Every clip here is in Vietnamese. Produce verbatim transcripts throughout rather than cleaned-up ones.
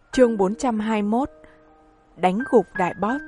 Chương bốn trăm hai mươi mốt. Đánh gục đại boss.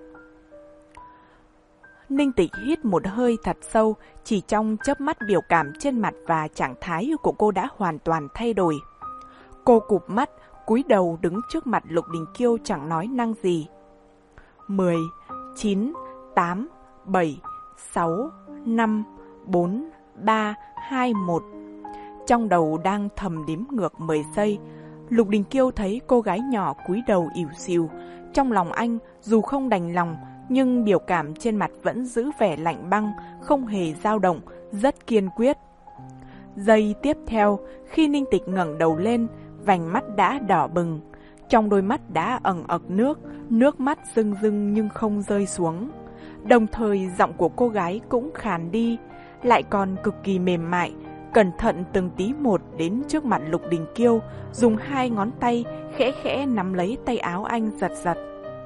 Ninh Tịch hít một hơi thật sâu, chỉ trong chớp mắt biểu cảm trên mặt và trạng thái của cô đã hoàn toàn thay đổi. Cô cụp mắt, cúi đầu đứng trước mặt Lục Đình Kiêu chẳng nói năng gì. Mười, chín, tám, bảy, sáu, năm, bốn, ba, hai, một. Trong đầu đang thầm đếm ngược mười giây. Lục Đình Kiêu thấy cô gái nhỏ cúi đầu ỉu xìu. Trong lòng anh, dù không đành lòng, nhưng biểu cảm trên mặt vẫn giữ vẻ lạnh băng, không hề dao động, rất kiên quyết. Giây tiếp theo, khi Ninh Tịch ngẩng đầu lên, vành mắt đã đỏ bừng. Trong đôi mắt đã ẩn ực nước, nước mắt rưng rưng nhưng không rơi xuống. Đồng thời giọng của cô gái cũng khàn đi, lại còn cực kỳ mềm mại, cẩn thận từng tí một đến trước mặt Lục Đình Kiêu, dùng hai ngón tay khẽ khẽ nắm lấy tay áo anh giật giật.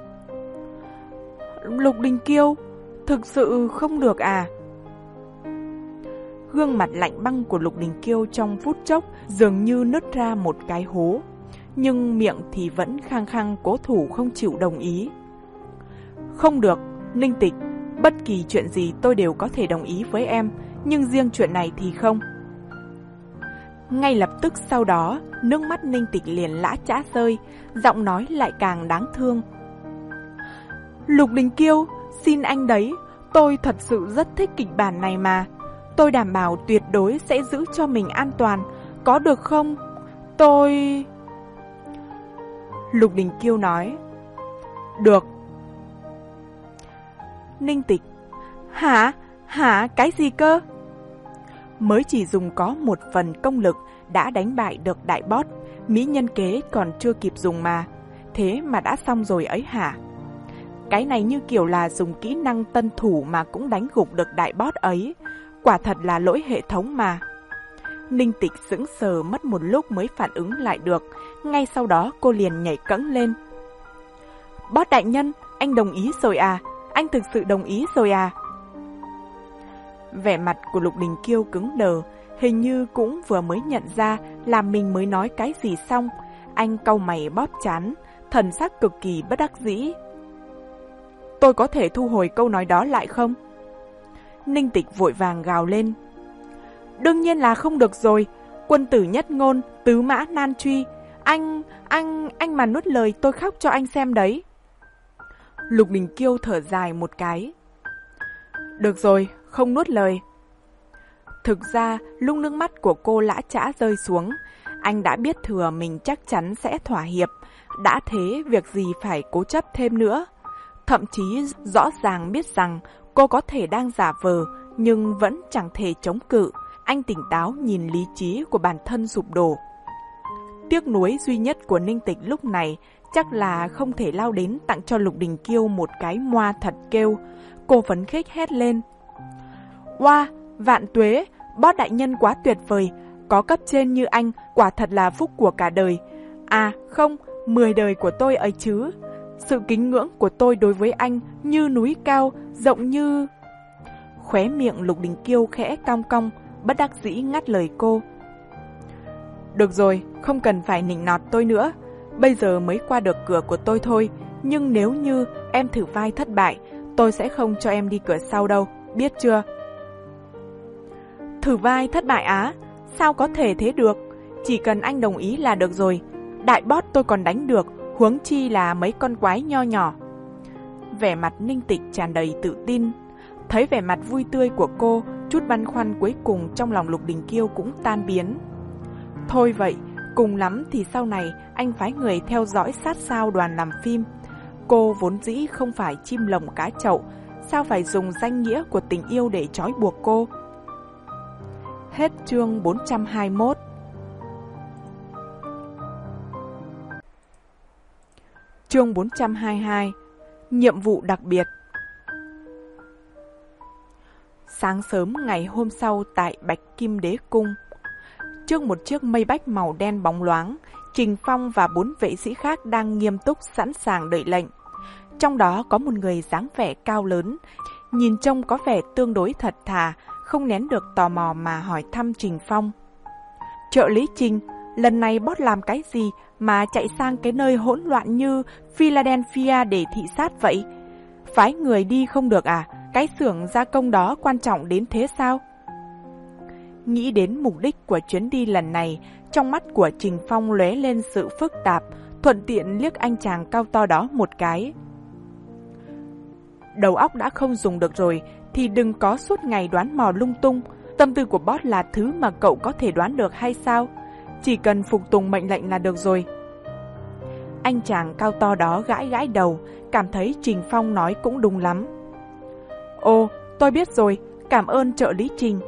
Lục Đình Kiêu, thực sự không được à? Gương mặt lạnh băng của Lục Đình Kiêu trong phút chốc dường như nứt ra một cái hố, nhưng miệng thì vẫn khăng khăng cố thủ không chịu đồng ý. Không được, Ninh Tịch, bất kỳ chuyện gì tôi đều có thể đồng ý với em, nhưng riêng chuyện này thì không. Ngay lập tức sau đó, nước mắt Ninh Tịch liền lã chã rơi, giọng nói lại càng đáng thương. Lục Đình Kiêu, xin anh đấy, tôi thật sự rất thích kịch bản này mà. Tôi đảm bảo tuyệt đối sẽ giữ cho mình an toàn, có được không? Tôi... Lục Đình Kiêu nói. Được. Ninh Tịch. Hả? Hả? Cái gì cơ? Mới chỉ dùng có một phần công lực đã đánh bại được đại boss, mỹ nhân kế còn chưa kịp dùng mà. Thế mà đã xong rồi ấy hả? Cái này như kiểu là dùng kỹ năng tân thủ mà cũng đánh gục được đại boss ấy. Quả thật là lỗi hệ thống mà. Ninh Tịch sững sờ mất một lúc mới phản ứng lại được. Ngay sau đó cô liền nhảy cẫng lên. Boss đại nhân, anh đồng ý rồi à? Anh thực sự đồng ý rồi à? Vẻ mặt của Lục Đình Kiêu cứng đờ, hình như cũng vừa mới nhận ra là mình mới nói cái gì xong. Anh cau mày bóp trán, thần sắc cực kỳ bất đắc dĩ. Tôi có thể thu hồi câu nói đó lại không? Ninh Tịch vội vàng gào lên. Đương nhiên là không được rồi. Quân tử nhất ngôn, tứ mã nan truy. Anh, anh, anh mà nuốt lời tôi khóc cho anh xem đấy. Lục Đình Kiêu thở dài một cái. Được rồi, không nuốt lời. Thực ra, lúc nước mắt của cô lã chã rơi xuống, anh đã biết thừa mình chắc chắn sẽ thỏa hiệp. Đã thế, việc gì phải cố chấp thêm nữa. Thậm chí rõ ràng biết rằng cô có thể đang giả vờ, nhưng vẫn chẳng thể chống cự. Anh tỉnh táo nhìn lý trí của bản thân sụp đổ. Tiếc nuối duy nhất của Ninh Tịch lúc này chắc là không thể lao đến tặng cho Lục Đình Kiêu một cái moa thật kêu. Cô phấn khích hét lên. Oa, wow, vạn tuế, boss đại nhân quá tuyệt vời. Có cấp trên như anh, quả thật là phúc của cả đời. À không, mười đời của tôi ấy chứ. Sự kính ngưỡng của tôi đối với anh như núi cao, rộng như... Khóe miệng Lục Đình Kiêu khẽ cong cong, bất đắc dĩ ngắt lời cô. Được rồi, không cần phải nịnh nọt tôi nữa. Bây giờ mới qua được cửa của tôi thôi. Nhưng nếu như em thử vai thất bại, tôi sẽ không cho em đi cửa sau đâu, biết chưa? Thử vai thất bại á? Sao có thể thế được? Chỉ cần anh đồng ý là được rồi. Đại boss tôi còn đánh được, huống chi là mấy con quái nho nhỏ. Vẻ mặt Ninh Tịch tràn đầy tự tin. Thấy vẻ mặt vui tươi của cô, chút băn khoăn cuối cùng trong lòng Lục Đình Kiêu cũng tan biến. Thôi vậy, cùng lắm thì sau này anh phái người theo dõi sát sao đoàn làm phim. Cô vốn dĩ không phải chim lồng cá chậu, sao phải dùng danh nghĩa của tình yêu để trói buộc cô? Hết chương bốn trăm hai mươi mốt. Chương bốn trăm hai mươi hai. Nhiệm vụ đặc biệt. Sáng sớm ngày hôm sau tại Bạch Kim Đế Cung, trước một chiếc mây bách màu đen bóng loáng, Trình Phong và bốn vệ sĩ khác đang nghiêm túc sẵn sàng đợi lệnh. Trong đó có một người dáng vẻ cao lớn, nhìn trông có vẻ tương đối thật thà, không nén được tò mò mà hỏi thăm Trình Phong. Trợ lý Trình, lần này boss làm cái gì mà chạy sang cái nơi hỗn loạn như Philadelphia để thị sát vậy? Phái người đi không được à? Cái xưởng gia công đó quan trọng đến thế sao? Nghĩ đến mục đích của chuyến đi lần này, trong mắt của Trình Phong lóe lên sự phức tạp, thuận tiện liếc anh chàng cao to đó một cái. Đầu óc đã không dùng được rồi, thì đừng có suốt ngày đoán mò lung tung. Tâm tư của boss là thứ mà cậu có thể đoán được hay sao? Chỉ cần phục tùng mệnh lệnh là được rồi. Anh chàng cao to đó gãi gãi đầu, cảm thấy Trình Phong nói cũng đúng lắm. Ồ, tôi biết rồi, cảm ơn trợ lý Trình.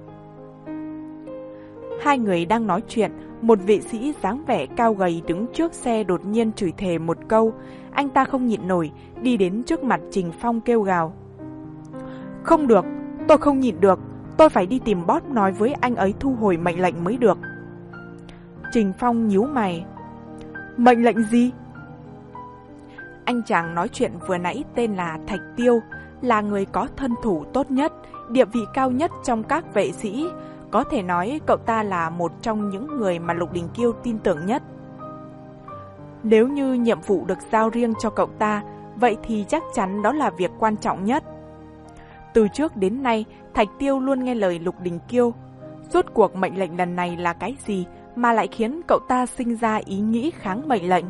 Hai người đang nói chuyện, một vệ sĩ dáng vẻ cao gầy đứng trước xe đột nhiên chửi thề một câu. Anh ta không nhịn nổi, đi đến trước mặt Trình Phong kêu gào. Không được, tôi không nhịn được, tôi phải đi tìm boss nói với anh ấy thu hồi mệnh lệnh mới được. Trình Phong nhíu mày. Mệnh lệnh gì? Anh chàng nói chuyện vừa nãy tên là Thạch Tiêu, là người có thân thủ tốt nhất, địa vị cao nhất trong các vệ sĩ. Có thể nói cậu ta là một trong những người mà Lục Đình Kiêu tin tưởng nhất. Nếu như nhiệm vụ được giao riêng cho cậu ta, vậy thì chắc chắn đó là việc quan trọng nhất. Từ trước đến nay, Thạch Tiêu luôn nghe lời Lục Đình Kiêu. Rốt cuộc mệnh lệnh lần này là cái gì mà lại khiến cậu ta sinh ra ý nghĩ kháng mệnh lệnh?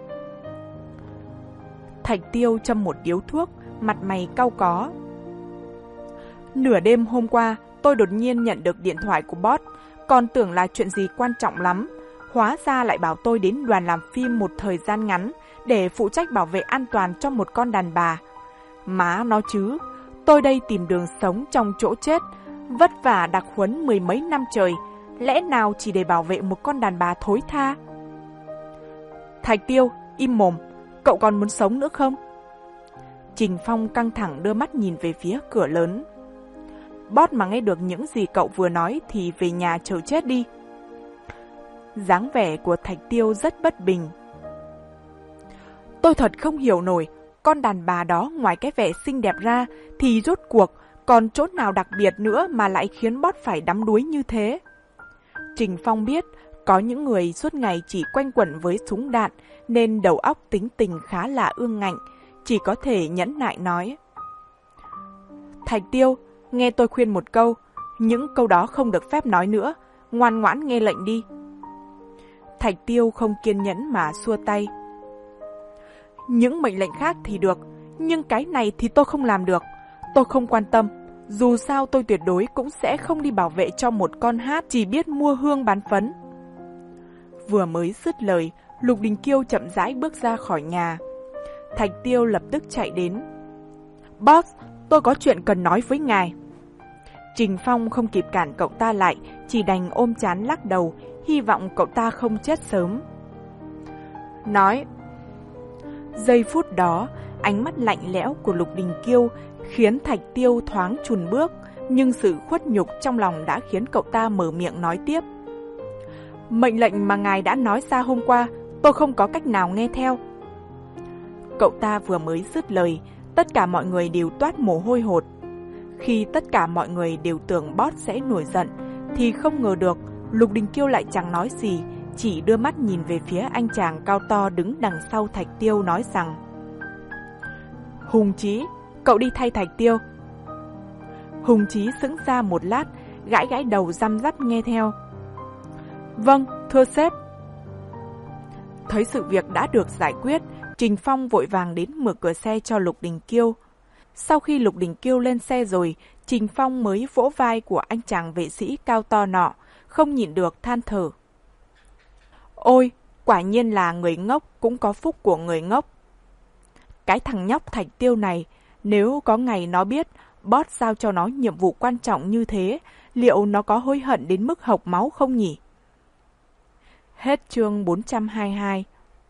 Thạch Tiêu châm một điếu thuốc, mặt mày cau có. Nửa đêm hôm qua, tôi đột nhiên nhận được điện thoại của boss, còn tưởng là chuyện gì quan trọng lắm. Hóa ra lại bảo tôi đến đoàn làm phim một thời gian ngắn để phụ trách bảo vệ an toàn cho một con đàn bà. Má nó chứ, tôi đây tìm đường sống trong chỗ chết, vất vả đặc huấn mười mấy năm trời, lẽ nào chỉ để bảo vệ một con đàn bà thối tha? Thạch Tiêu, im mồm, cậu còn muốn sống nữa không? Trình Phong căng thẳng đưa mắt nhìn về phía cửa lớn. Boss mà nghe được những gì cậu vừa nói thì về nhà chờ chết đi. Dáng vẻ của Thạch Tiêu rất bất bình. Tôi thật không hiểu nổi, con đàn bà đó ngoài cái vẻ xinh đẹp ra thì rốt cuộc còn chỗ nào đặc biệt nữa mà lại khiến boss phải đắm đuối như thế? Trình Phong biết có những người suốt ngày chỉ quanh quẩn với súng đạn nên đầu óc tính tình khá là ương ngạnh, chỉ có thể nhẫn nại nói. Thạch Tiêu, nghe tôi khuyên một câu, những câu đó không được phép nói nữa, ngoan ngoãn nghe lệnh đi. Thạch Tiêu không kiên nhẫn mà xua tay. Những mệnh lệnh khác thì được, nhưng cái này thì tôi không làm được. Tôi không quan tâm, dù sao tôi tuyệt đối cũng sẽ không đi bảo vệ cho một con hát chỉ biết mua hương bán phấn. Vừa mới dứt lời, Lục Đình Kiêu chậm rãi bước ra khỏi nhà. Thạch Tiêu lập tức chạy đến. Boss, tôi có chuyện cần nói với ngài. Trình Phong không kịp cản cậu ta lại, chỉ đành ôm chán lắc đầu, hy vọng cậu ta không chết sớm. Nói. Giây phút đó, ánh mắt lạnh lẽo của Lục Đình Kiêu khiến Thạch Tiêu thoáng chùn bước, nhưng sự khuất nhục trong lòng đã khiến cậu ta mở miệng nói tiếp. Mệnh lệnh mà ngài đã nói ra hôm qua, tôi không có cách nào nghe theo. Cậu ta vừa mới dứt lời, tất cả mọi người đều toát mồ hôi hột. Khi tất cả mọi người đều tưởng boss sẽ nổi giận, thì không ngờ được Lục Đình Kiêu lại chẳng nói gì, chỉ đưa mắt nhìn về phía anh chàng cao to đứng đằng sau Thạch Tiêu nói rằng: Hùng Chí, cậu đi thay Thạch Tiêu. Hùng Chí sững ra một lát, gãi gãi đầu răm rắp nghe theo. Vâng, thưa sếp. Thấy sự việc đã được giải quyết, Trình Phong vội vàng đến mở cửa xe cho Lục Đình Kiêu. Sau khi Lục Đình Kiêu lên xe rồi, Trình Phong mới vỗ vai của anh chàng vệ sĩ cao to nọ, không nhịn được than thở. Ôi, quả nhiên là người ngốc cũng có phúc của người ngốc. Cái thằng nhóc Thạch Tiêu này, nếu có ngày nó biết boss giao cho nó nhiệm vụ quan trọng như thế, liệu nó có hối hận đến mức hộc máu không nhỉ? Hết chương bốn trăm hai mươi hai.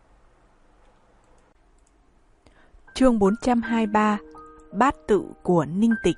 Chương bốn trăm hai mươi ba. Bát tự của Ninh Tịch.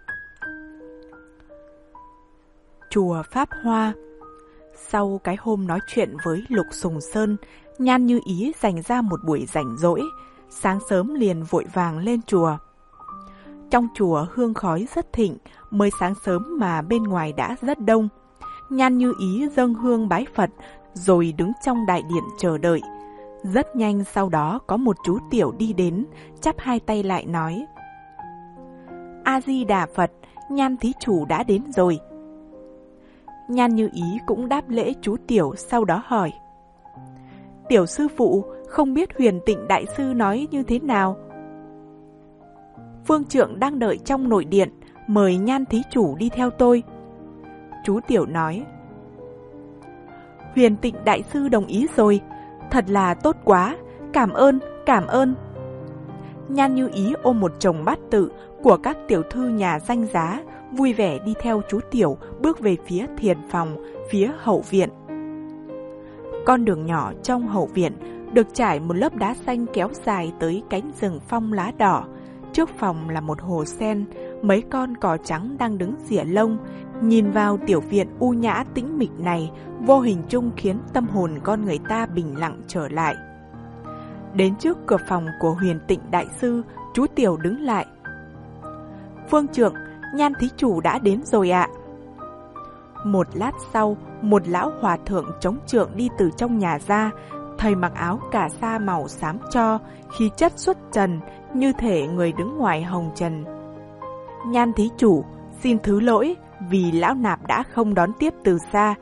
Chùa Pháp Hoa. Sau cái hôm nói chuyện với Lục Sùng Sơn, Nhan Như Ý dành ra một buổi rảnh rỗi, sáng sớm liền vội vàng lên chùa. Trong chùa hương khói rất thịnh, mới sáng sớm mà bên ngoài đã rất đông. Nhan Như Ý dâng hương bái Phật, rồi đứng trong đại điện chờ đợi. Rất nhanh sau đó có một chú tiểu đi đến, chắp hai tay lại nói: A-di-đà Phật, Nhan thí chủ đã đến rồi. Nhan Như Ý cũng đáp lễ chú tiểu, sau đó hỏi: Tiểu sư phụ, không biết Huyền Tịnh đại sư nói như thế nào? Phương trượng đang đợi trong nội điện, mời Nhan thí chủ đi theo tôi. Chú tiểu nói: Huyền Tịnh đại sư đồng ý rồi, thật là tốt quá, cảm ơn, cảm ơn. Nhan Như Ý ôm một chồng bát tự của các tiểu thư nhà danh giá, vui vẻ đi theo chú tiểu bước về phía thiền phòng, phía hậu viện. Con đường nhỏ trong hậu viện được trải một lớp đá xanh kéo dài tới cánh rừng phong lá đỏ. Trước phòng là một hồ sen, mấy con cò trắng đang đứng rỉa lông. Nhìn vào tiểu viện u nhã tĩnh mịch này, vô hình chung khiến tâm hồn con người ta bình lặng trở lại. Đến trước cửa phòng của Huyền Tịnh đại sư, chú tiểu đứng lại. Phương trượng, Nhan thí chủ đã đến rồi ạ. Một lát sau, một lão hòa thượng chống trượng đi từ trong nhà ra. Thầy mặc áo cà sa màu xám cho, khí chất xuất trần, như thể người đứng ngoài hồng trần. Nhan thí chủ, xin thứ lỗi vì lão nạp đã không đón tiếp từ xa.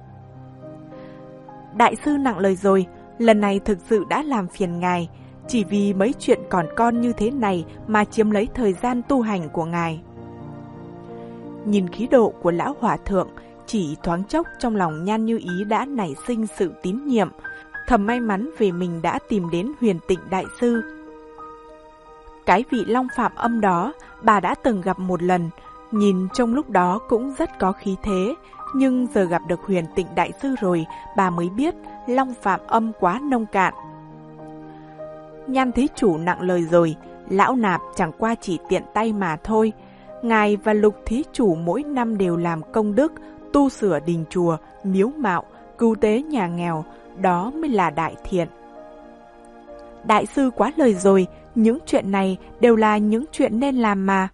Đại sư nặng lời rồi, lần này thực sự đã làm phiền ngài, chỉ vì mấy chuyện còn con như thế này mà chiếm lấy thời gian tu hành của ngài. Nhìn khí độ của lão hòa thượng, chỉ thoáng chốc trong lòng Nhan Như Ý đã nảy sinh sự tín nhiệm, thầm may mắn vì mình đã tìm đến Huyền Tịnh đại sư. Cái vị Long Phạm Âm đó bà đã từng gặp một lần, nhìn trong lúc đó cũng rất có khí thế, nhưng giờ gặp được Huyền Tịnh đại sư rồi, bà mới biết Long Phạm Âm quá nông cạn. Nhan thí chủ nặng lời rồi, lão nạp chẳng qua chỉ tiện tay mà thôi. Ngài và Lục thí chủ mỗi năm đều làm công đức, tu sửa đình chùa, miếu mạo, cứu tế nhà nghèo, đó mới là đại thiện. Đại sư quá lời rồi, những chuyện này đều là những chuyện nên làm mà.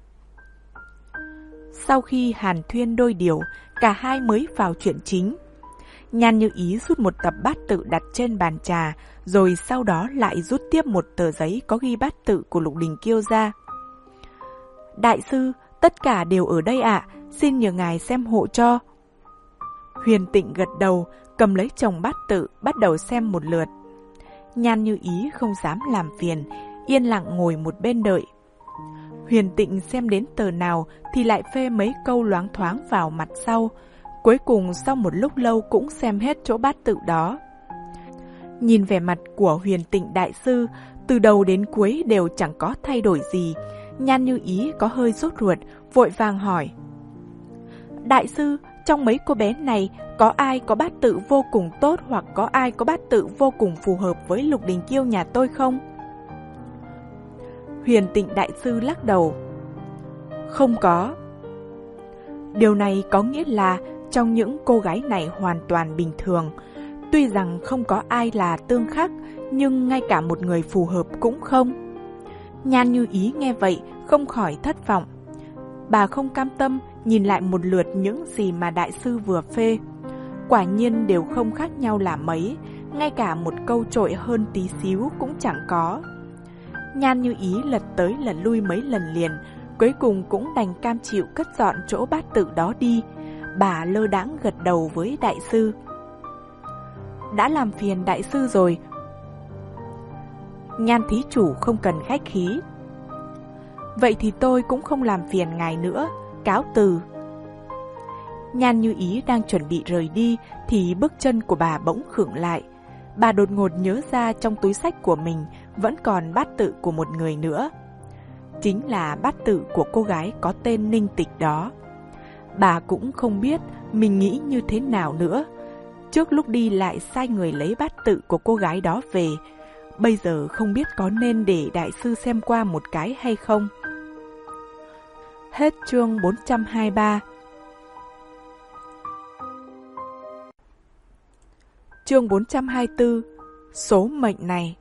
Sau khi hàn thuyên đôi điều, cả hai mới vào chuyện chính. Nhan Như Ý rút một tập bát tự đặt trên bàn trà, rồi sau đó lại rút tiếp một tờ giấy có ghi bát tự của Lục Đình Kiêu ra. Đại sư, tất cả đều ở đây ạ, xin nhờ ngài xem hộ cho. Huyền Tịnh gật đầu, cầm lấy chồng bát tự, bắt đầu xem một lượt. Nhan Như Ý không dám làm phiền, yên lặng ngồi một bên đợi. Huyền Tịnh xem đến tờ nào thì lại phê mấy câu loáng thoáng vào mặt sau. Cuối cùng sau một lúc lâu cũng xem hết chỗ bát tự đó. Nhìn vẻ mặt của Huyền Tịnh đại sư, từ đầu đến cuối đều chẳng có thay đổi gì. Nhan Như Ý có hơi sốt ruột, vội vàng hỏi: Đại sư, trong mấy cô bé này, có ai có bát tự vô cùng tốt hoặc có ai có bát tự vô cùng phù hợp với Lục Đình Kiêu nhà tôi không? Huyền Tịnh đại sư lắc đầu: Không có. Điều này có nghĩa là trong những cô gái này hoàn toàn bình thường. Tuy rằng không có ai là tương khắc, nhưng ngay cả một người phù hợp cũng không. Nhan Như Ý nghe vậy không khỏi thất vọng. Bà không cam tâm nhìn lại một lượt những gì mà đại sư vừa phê. Quả nhiên đều không khác nhau là mấy, ngay cả một câu trội hơn tí xíu cũng chẳng có. Nhan Như Ý lật tới lật lui mấy lần liền, cuối cùng cũng đành cam chịu cất dọn chỗ bát tự đó đi. Bà lơ đãng gật đầu với đại sư: Đã làm phiền đại sư rồi. Nhan thí chủ không cần khách khí. Vậy thì tôi cũng không làm phiền ngài nữa, cáo từ. Nhan Như Ý đang chuẩn bị rời đi thì bước chân của bà bỗng khựng lại. Bà đột ngột nhớ ra trong túi xách của mình vẫn còn bát tự của một người nữa. Chính là bát tự của cô gái có tên Ninh Tịch đó. Bà cũng không biết mình nghĩ như thế nào nữa. Trước lúc đi lại sai người lấy bát tự của cô gái đó về. Bây giờ không biết có nên để đại sư xem qua một cái hay không. Hết chương bốn trăm hai mươi ba. Chương bốn trăm hai mươi tư. Số mệnh này.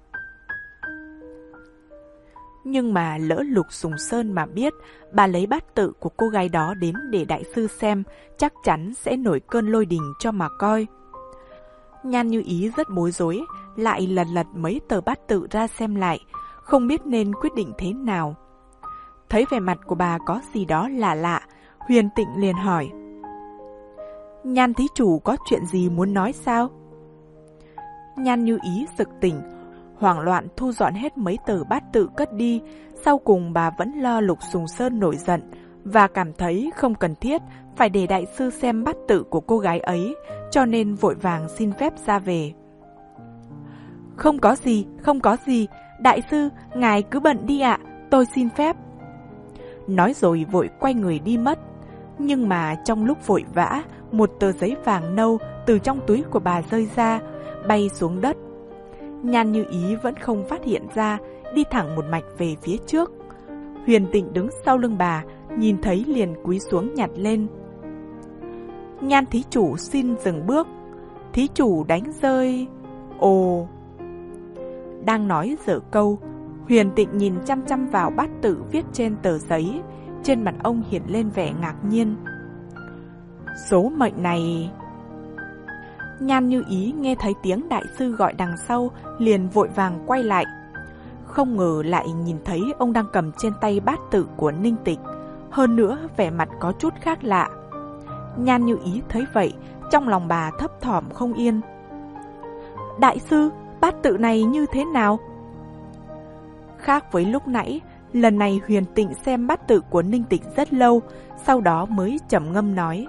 Nhưng mà lỡ Lục Sùng Sơn mà biết bà lấy bát tự của cô gái đó đến để đại sư xem, chắc chắn sẽ nổi cơn lôi đình cho mà coi. Nhan Như Ý rất bối rối, lại lật lật mấy tờ bát tự ra xem lại, không biết nên quyết định thế nào. Thấy vẻ mặt của bà có gì đó lạ lạ, Huyền Tịnh liền hỏi: Nhan thí chủ có chuyện gì muốn nói sao? Nhan Như Ý sực tỉnh, hoảng loạn thu dọn hết mấy tờ bát tự cất đi. Sau cùng bà vẫn lo Lục Sùng Sơn nổi giận và cảm thấy không cần thiết phải để đại sư xem bát tự của cô gái ấy, cho nên vội vàng xin phép ra về. Không có gì, không có gì, đại sư, ngài cứ bận đi ạ, tôi xin phép. Nói rồi vội quay người đi mất. Nhưng mà trong lúc vội vã, một tờ giấy vàng nâu từ trong túi của bà rơi ra, bay xuống đất. Nhan Như Ý vẫn không phát hiện ra, đi thẳng một mạch về phía trước. Huyền Tịnh đứng sau lưng bà, nhìn thấy liền cúi xuống nhặt lên. Nhan thí chủ xin dừng bước, thí chủ đánh rơi... Ồ... Đang nói dở câu, Huyền Tịnh nhìn chăm chăm vào bát tự viết trên tờ giấy, trên mặt ông hiện lên vẻ ngạc nhiên. Số mệnh này... Nhan Như Ý nghe thấy tiếng đại sư gọi đằng sau, liền vội vàng quay lại. Không ngờ lại nhìn thấy ông đang cầm trên tay bát tự của Ninh Tịch, hơn nữa vẻ mặt có chút khác lạ. Nhan Như Ý thấy vậy, trong lòng bà thấp thỏm không yên. Đại sư, bát tự này như thế nào? Khác với lúc nãy, lần này Huyền Tịnh xem bát tự của Ninh Tịch rất lâu, sau đó mới trầm ngâm nói.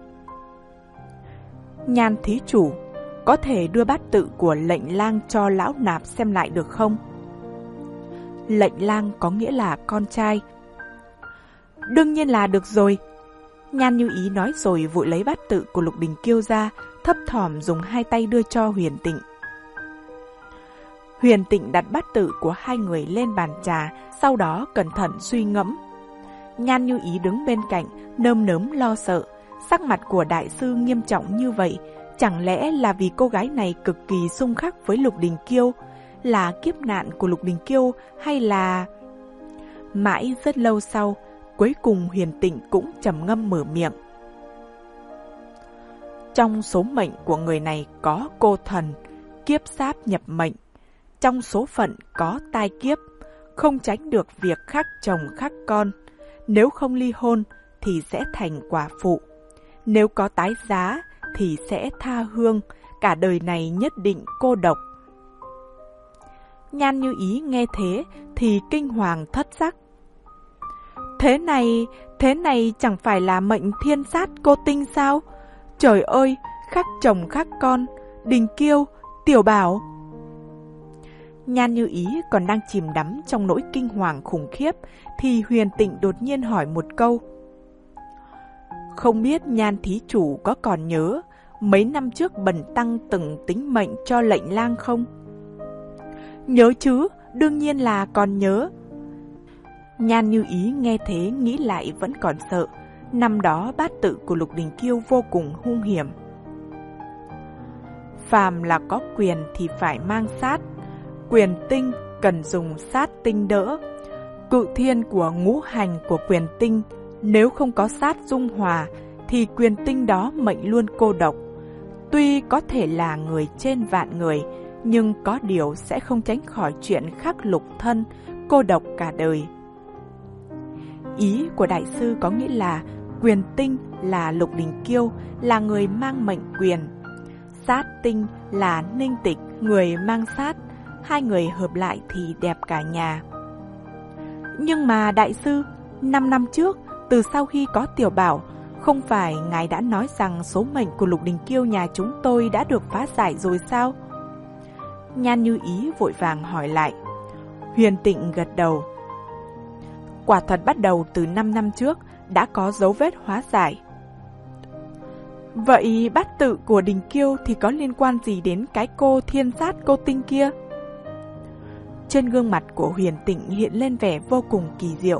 Nhan thí chủ, có thể đưa bát tự của Lệnh Lang cho lão nạp xem lại được không? Lệnh Lang có nghĩa là con trai. Đương nhiên là được rồi. Nhan Như Ý nói rồi vội lấy bát tự của Lục Đình Kiêu ra, thấp thỏm dùng hai tay đưa cho Huyền Tịnh. Huyền Tịnh đặt bát tự của hai người lên bàn trà, sau đó cẩn thận suy ngẫm. Nhan Như Ý đứng bên cạnh, nơm nớm lo sợ. Sắc mặt của đại sư nghiêm trọng như vậy, chẳng lẽ là vì cô gái này cực kỳ xung khắc với Lục Đình Kiêu, là kiếp nạn của Lục Đình Kiêu hay là... Mãi rất lâu sau, cuối cùng Huyền Tịnh cũng trầm ngâm mở miệng. Trong số mệnh của người này có cô thần, kiếp sáp nhập mệnh. Trong số phận có tai kiếp, không tránh được việc khắc chồng khắc con. Nếu không ly hôn thì sẽ thành quả phụ. Nếu có tái giá thì sẽ tha hương, cả đời này nhất định cô độc. Nhan Như Ý nghe thế thì kinh hoàng thất sắc. Thế này, thế này chẳng phải là mệnh thiên sát cô tinh sao? Trời ơi, khắc chồng khắc con, Đình Kiêu, Tiểu Bảo. Nhan Như Ý còn đang chìm đắm trong nỗi kinh hoàng khủng khiếp thì Huyền Tịnh đột nhiên hỏi một câu. Không biết Nhan thí chủ có còn nhớ mấy năm trước Bần Tăng từng tính mệnh cho Lệnh Lang không? Nhớ chứ, đương nhiên là còn nhớ. Nhan Như Ý nghe thế nghĩ lại vẫn còn sợ. Năm đó bát tự của Lục Đình Kiêu vô cùng hung hiểm. Phàm là có quyền thì phải mang sát. Quyền tinh cần dùng sát tinh đỡ. Cự thiên của ngũ hành của quyền tinh, nếu không có sát dung hòa thì quyền tinh đó mệnh luôn cô độc. Tuy có thể là người trên vạn người, nhưng có điều sẽ không tránh khỏi chuyện khắc lục thân, cô độc cả đời. Ý của đại sư có nghĩa là quyền tinh là Lục Đình Kiêu, là người mang mệnh quyền. Sát tinh là Ninh Tịch, người mang sát. Hai người hợp lại thì đẹp cả nhà. Nhưng mà đại sư, năm năm trước, từ sau khi có Tiểu Bảo, không phải ngài đã nói rằng số mệnh của Lục Đình Kiêu nhà chúng tôi đã được phá giải rồi sao? Nhan Như Ý vội vàng hỏi lại. Huyền Tịnh gật đầu. Quả thật bắt đầu từ năm năm trước đã có dấu vết hóa giải. Vậy bát tự của Đình Kiêu thì có liên quan gì đến cái cô thiên sát cô tinh kia? Trên gương mặt của Huyền Tịnh hiện lên vẻ vô cùng kỳ diệu.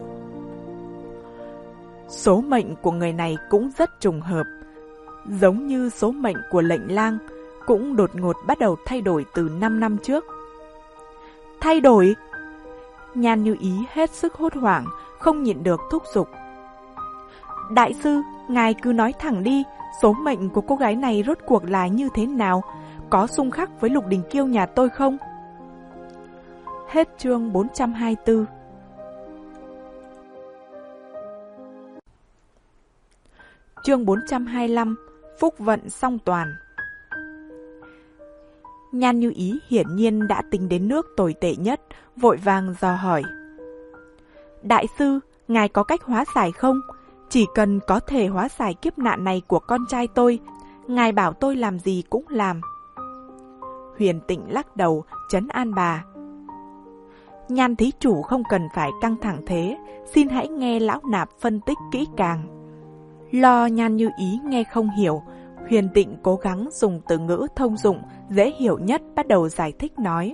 Số mệnh của người này cũng rất trùng hợp. Giống như số mệnh của Lệnh Lang, cũng đột ngột bắt đầu thay đổi từ năm năm trước. Thay đổi? Nhan Như Ý hết sức hốt hoảng, không nhịn được thúc giục. Đại sư, ngài cứ nói thẳng đi, số mệnh của cô gái này rốt cuộc là như thế nào? có xung khắc với Lục Đình Kiêu nhà tôi không? Hết chương bốn trăm hai mươi tư. Chương bốn trăm hai mươi lăm. Phúc vận song toàn. Nhan Như Ý hiển nhiên đã tính đến nước tồi tệ nhất, vội vàng dò hỏi. Đại sư, ngài có cách hóa giải không? Chỉ cần có thể hóa giải kiếp nạn này của con trai tôi, ngài bảo tôi làm gì cũng làm. Huyền Tịnh lắc đầu, trấn an bà. Nhan thí chủ không cần phải căng thẳng thế, xin hãy nghe lão nạp phân tích kỹ càng. Lo Nhan Như Ý nghe không hiểu, Huyền Tịnh cố gắng dùng từ ngữ thông dụng, dễ hiểu nhất bắt đầu giải thích nói.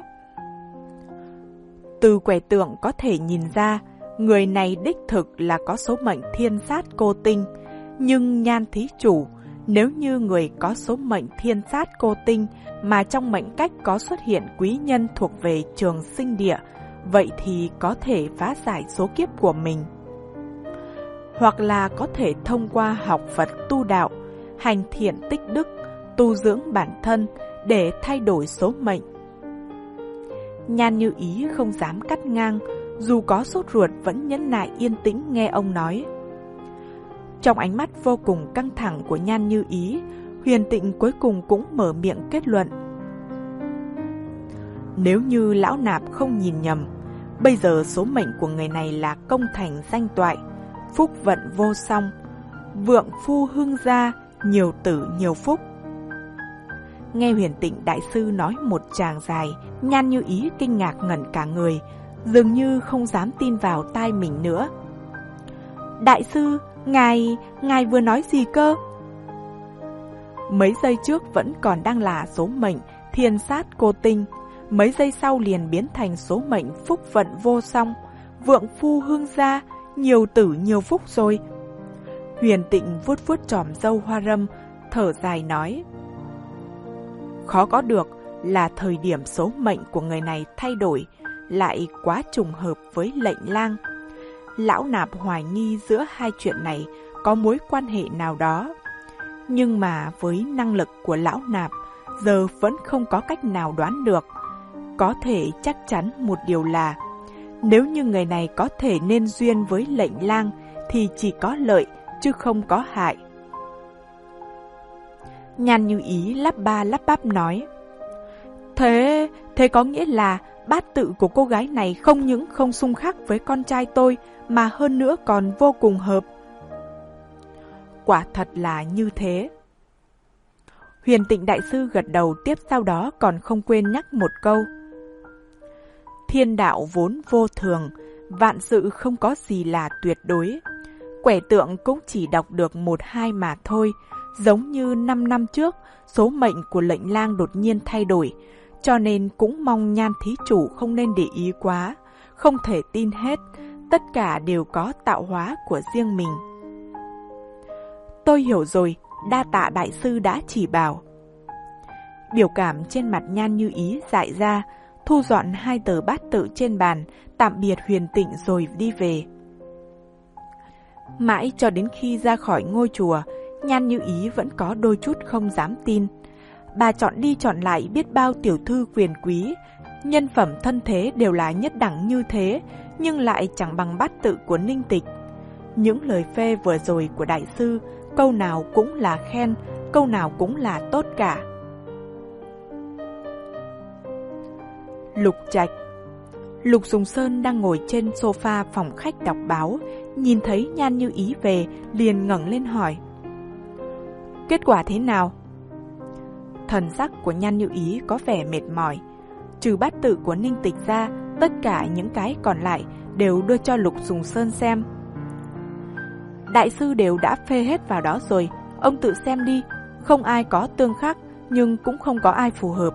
Từ quẻ tượng có thể nhìn ra, người này đích thực là có số mệnh thiên sát cô tinh. Nhưng Nhan thí chủ, nếu như người có số mệnh thiên sát cô tinh mà trong mệnh cách có xuất hiện quý nhân thuộc về trường sinh địa, vậy thì có thể phá giải số kiếp của mình. Hoặc là có thể thông qua học Phật tu đạo, hành thiện tích đức, tu dưỡng bản thân để thay đổi số mệnh. Nhan Như Ý không dám cắt ngang, dù có sốt ruột vẫn nhẫn nại yên tĩnh nghe ông nói. Trong ánh mắt vô cùng căng thẳng của Nhan Như Ý, Huyền Tịnh cuối cùng cũng mở miệng kết luận. Nếu như lão nạp không nhìn nhầm, bây giờ số mệnh của người này là công thành danh toại, phúc vận vô song, vượng phu hưng gia, nhiều tử nhiều phúc. Nghe Huyền Tịnh đại sư nói một tràng dài, Nhan Như Ý kinh ngạc ngẩn cả người, dường như không dám tin vào tai mình nữa. Đại sư, ngài, ngài vừa nói gì cơ? Mấy giây trước vẫn còn đang là số mệnh thiên sát cô tinh, mấy giây sau liền biến thành số mệnh phúc vận vô song, vượng phu hương gia, nhiều tử nhiều phúc rồi. Huyền Tịnh vuốt vuốt chòm râu hoa râm, thở dài nói. Khó có được là thời điểm số mệnh của người này thay đổi, lại quá trùng hợp với lệnh lang. Lão nạp hoài nghi giữa hai chuyện này có mối quan hệ nào đó. Nhưng mà với năng lực của lão nạp, giờ vẫn không có cách nào đoán được. Có thể chắc chắn một điều là, nếu như người này có thể nên duyên với lệnh lang, thì chỉ có lợi, chứ không có hại. Nhan Như Ý lắp ba lắp bắp nói. Thế, thế có nghĩa là bát tự của cô gái này không những không xung khắc với con trai tôi, mà hơn nữa còn vô cùng hợp. Quả thật là như thế. Huyền Tịnh đại sư gật đầu, tiếp sau đó còn không quên nhắc một câu. Thiên đạo vốn vô thường, vạn sự không có gì là tuyệt đối. Quẻ tượng cũng chỉ đọc được một hai mà thôi, giống như năm năm trước, số mệnh của lệnh lang đột nhiên thay đổi, cho nên cũng mong Nhan thí chủ không nên để ý quá, không thể tin hết, tất cả đều có tạo hóa của riêng mình. Tôi hiểu rồi, đa tạ đại sư đã chỉ bảo. Biểu cảm trên mặt Nhan Như Ý dại ra, thu dọn hai tờ bát tự trên bàn, tạm biệt Huyền Tịnh rồi đi về. Mãi cho đến khi ra khỏi ngôi chùa, Nhan Như Ý vẫn có đôi chút không dám tin. Bà chọn đi chọn lại biết bao tiểu thư quyền quý, nhân phẩm thân thế đều là nhất đẳng như thế, nhưng lại chẳng bằng bát tự của Ninh Tịch. Những lời phê vừa rồi của đại sư, câu nào cũng là khen, câu nào cũng là tốt cả. Lục Trạch. Lục Sùng Sơn đang ngồi trên sofa phòng khách đọc báo, nhìn thấy Nhan Như Ý về, liền ngẩng lên hỏi. Kết quả thế nào? Thần sắc của Nhan Như Ý có vẻ mệt mỏi. Trừ bát tự của Ninh Tịch ra, tất cả những cái còn lại đều đưa cho Lục Sùng Sơn xem. Đại sư đều đã phê hết vào đó rồi, ông tự xem đi, không ai có tương khắc, nhưng cũng không có ai phù hợp.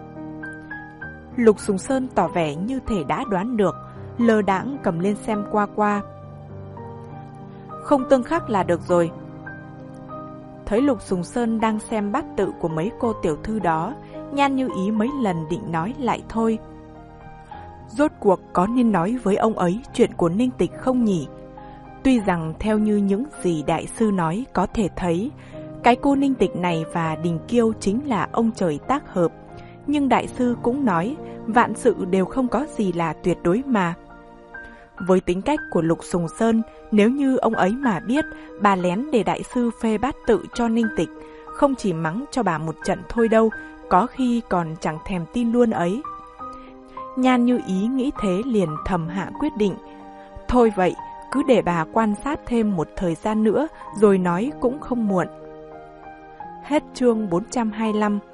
Lục Sùng Sơn tỏ vẻ như thể đã đoán được, lơ đãng cầm lên xem qua qua. Không tương khắc là được rồi. Thấy Lục Sùng Sơn đang xem bát tự của mấy cô tiểu thư đó, Nhan Như Ý mấy lần định nói lại thôi. Rốt cuộc có nên nói với ông ấy chuyện của Ninh Tịch không nhỉ? Tuy rằng theo như những gì đại sư nói có thể thấy, Cái cô Ninh Tịch này và Đình Kiêu chính là ông trời tác hợp. Nhưng đại sư cũng nói, vạn sự đều không có gì là tuyệt đối mà. Với tính cách của Lục Sùng Sơn, nếu như ông ấy mà biết bà lén để đại sư phê bát tự cho Ninh Tịch, không chỉ mắng cho bà một trận thôi đâu, có khi còn chẳng thèm tin luôn ấy. Nhan Như Ý nghĩ thế liền thầm hạ quyết định. Thôi vậy, cứ để bà quan sát thêm một thời gian nữa rồi nói cũng không muộn. Hết chương bốn trăm hai mươi lăm.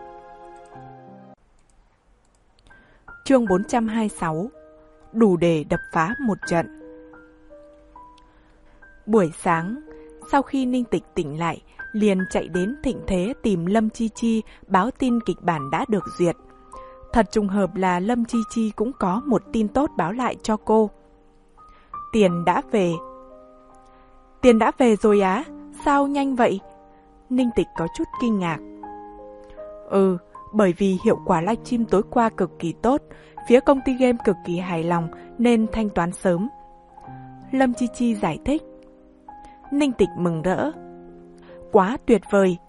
Chương bốn trăm hai mươi sáu. Đủ để đập phá một trận. Buổi sáng, sau khi Ninh Tịch tỉnh lại, liền chạy đến Thịnh Thế tìm Lâm Chi Chi báo tin kịch bản đã được duyệt. Thật trùng hợp là Lâm Chi Chi cũng có một tin tốt báo lại cho cô. Tiền đã về. Tiền đã về rồi á? Sao nhanh vậy? Ninh Tịch có chút kinh ngạc. Ừ, bởi vì hiệu quả livestream tối qua cực kỳ tốt, phía công ty game cực kỳ hài lòng nên thanh toán sớm. Lâm Chi Chi giải thích. Ninh Tịch mừng rỡ. Quá tuyệt vời.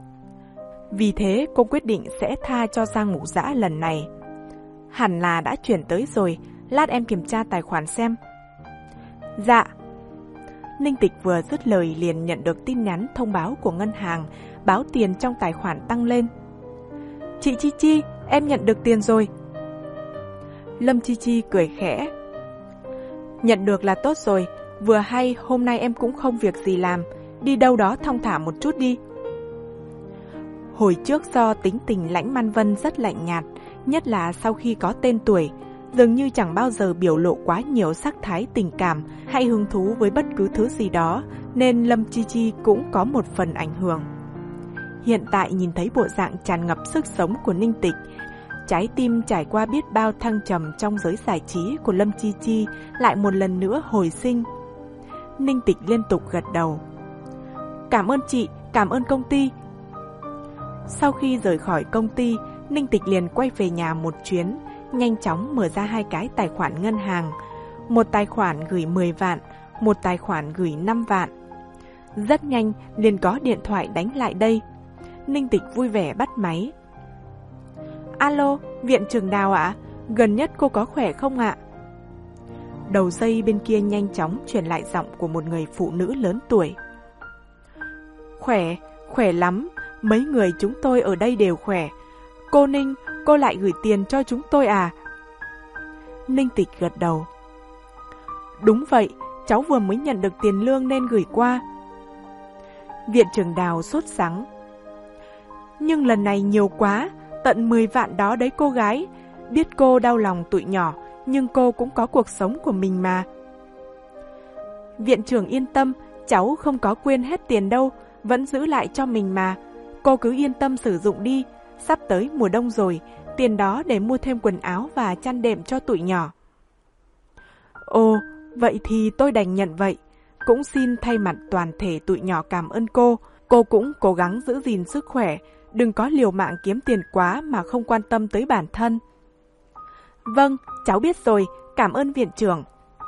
Vì thế cô quyết định sẽ tha cho Giang Ngũ Dã lần này. Hẳn là đã chuyển tới rồi, lát em kiểm tra tài khoản xem. Dạ. Ninh Tịch vừa dứt lời liền nhận được tin nhắn thông báo của ngân hàng, báo tiền trong tài khoản tăng lên. Chị Chi Chi, em nhận được tiền rồi. Lâm Chi Chi cười khẽ. Nhận được là tốt rồi, vừa hay hôm nay em cũng không việc gì làm, đi đâu đó thong thả một chút đi. Hồi trước do tính tình Lãnh Man Vân rất lạnh nhạt, nhất là sau khi có tên tuổi, dường như chẳng bao giờ biểu lộ quá nhiều sắc thái tình cảm hay hứng thú với bất cứ thứ gì đó, nên Lâm Chi Chi cũng có một phần ảnh hưởng. Hiện tại nhìn thấy bộ dạng tràn ngập sức sống của Ninh Tịch, trái tim trải qua biết bao thăng trầm trong giới giải trí của Lâm Chi Chi lại một lần nữa hồi sinh. Ninh Tịch liên tục gật đầu. Cảm ơn chị, cảm ơn công ty. Sau khi rời khỏi công ty, Ninh Tịch liền quay về nhà một chuyến, nhanh chóng mở ra hai cái tài khoản ngân hàng. Một tài khoản gửi mười vạn, một tài khoản gửi năm vạn. Rất nhanh liền có điện thoại đánh lại đây. Ninh Tịch vui vẻ bắt máy. Alo, Viện trưởng Đào ạ, gần nhất cô có khỏe không ạ? Đầu dây bên kia nhanh chóng truyền lại giọng của một người phụ nữ lớn tuổi. Khỏe, khỏe lắm, mấy người chúng tôi ở đây đều khỏe. Cô Ninh, cô lại gửi tiền cho chúng tôi à? Ninh Tịch gật đầu. Đúng vậy, cháu vừa mới nhận được tiền lương nên gửi qua. Viện trưởng Đào sốt sắng. Nhưng lần này nhiều quá, tận mười vạn đó đấy cô gái. Biết cô đau lòng tụi nhỏ, nhưng cô cũng có cuộc sống của mình mà. Viện trưởng yên tâm, cháu không có quên hết tiền đâu, vẫn giữ lại cho mình mà. Cô cứ yên tâm sử dụng đi, sắp tới mùa đông rồi, tiền đó để mua thêm quần áo và chăn đệm cho tụi nhỏ. Ồ, vậy thì tôi đành nhận vậy. Cũng xin thay mặt toàn thể tụi nhỏ cảm ơn cô. Cô cũng cố gắng giữ gìn sức khỏe, đừng có liều mạng kiếm tiền quá mà không quan tâm tới bản thân. Vâng, cháu biết rồi, cảm ơn viện trưởng.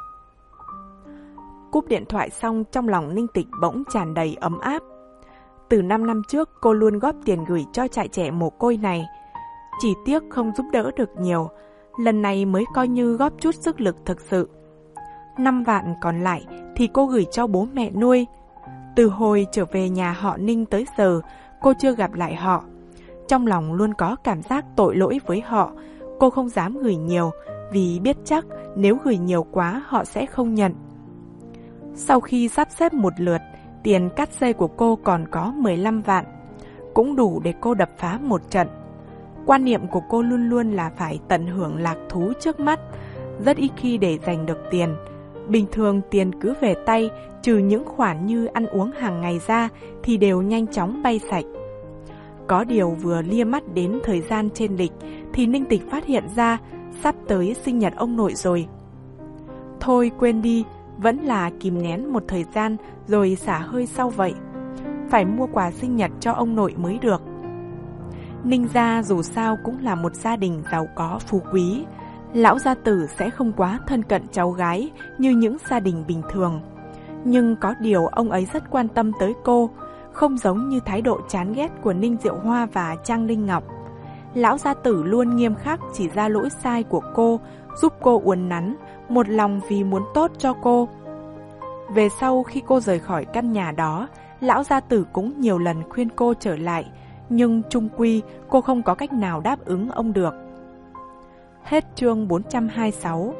Cúp điện thoại xong, trong lòng Ninh Tịch bỗng tràn đầy ấm áp. Từ năm năm trước cô luôn góp tiền gửi cho trại trẻ mồ côi này. Chỉ tiếc không giúp đỡ được nhiều, lần này mới coi như góp chút sức lực thực sự. Năm vạn còn lại thì cô gửi cho bố mẹ nuôi. Từ hồi trở về nhà họ Ninh tới giờ, cô chưa gặp lại họ. Trong lòng luôn có cảm giác tội lỗi với họ. Cô không dám gửi nhiều, vì biết chắc nếu gửi nhiều quá họ sẽ không nhận. Sau khi sắp xếp một lượt, tiền cắt dây của cô còn có mười lăm vạn. Cũng đủ để cô đập phá một trận. Quan niệm của cô luôn luôn là phải tận hưởng lạc thú trước mắt, rất ít khi để dành được tiền. Bình thường tiền cứ về tay, trừ những khoản như ăn uống hàng ngày ra thì đều nhanh chóng bay sạch. Có điều vừa lia mắt đến thời gian trên lịch thì Ninh Tịch phát hiện ra sắp tới sinh nhật ông nội rồi. Thôi quên đi, vẫn là kìm nén một thời gian rồi xả hơi sau vậy. Phải mua quà sinh nhật cho ông nội mới được. Ninh gia dù sao cũng là một gia đình giàu có phú quý. Lão gia tử sẽ không quá thân cận cháu gái như những gia đình bình thường. Nhưng có điều ông ấy rất quan tâm tới cô, không giống như thái độ chán ghét của Ninh Diệu Hoa và Trang Linh Ngọc. Lão gia tử luôn nghiêm khắc chỉ ra lỗi sai của cô, giúp cô uốn nắn, một lòng vì muốn tốt cho cô. Về sau khi cô rời khỏi căn nhà đó, lão gia tử cũng nhiều lần khuyên cô trở lại, nhưng chung quy cô không có cách nào đáp ứng ông được. Hết chương bốn trăm hai mươi sáu.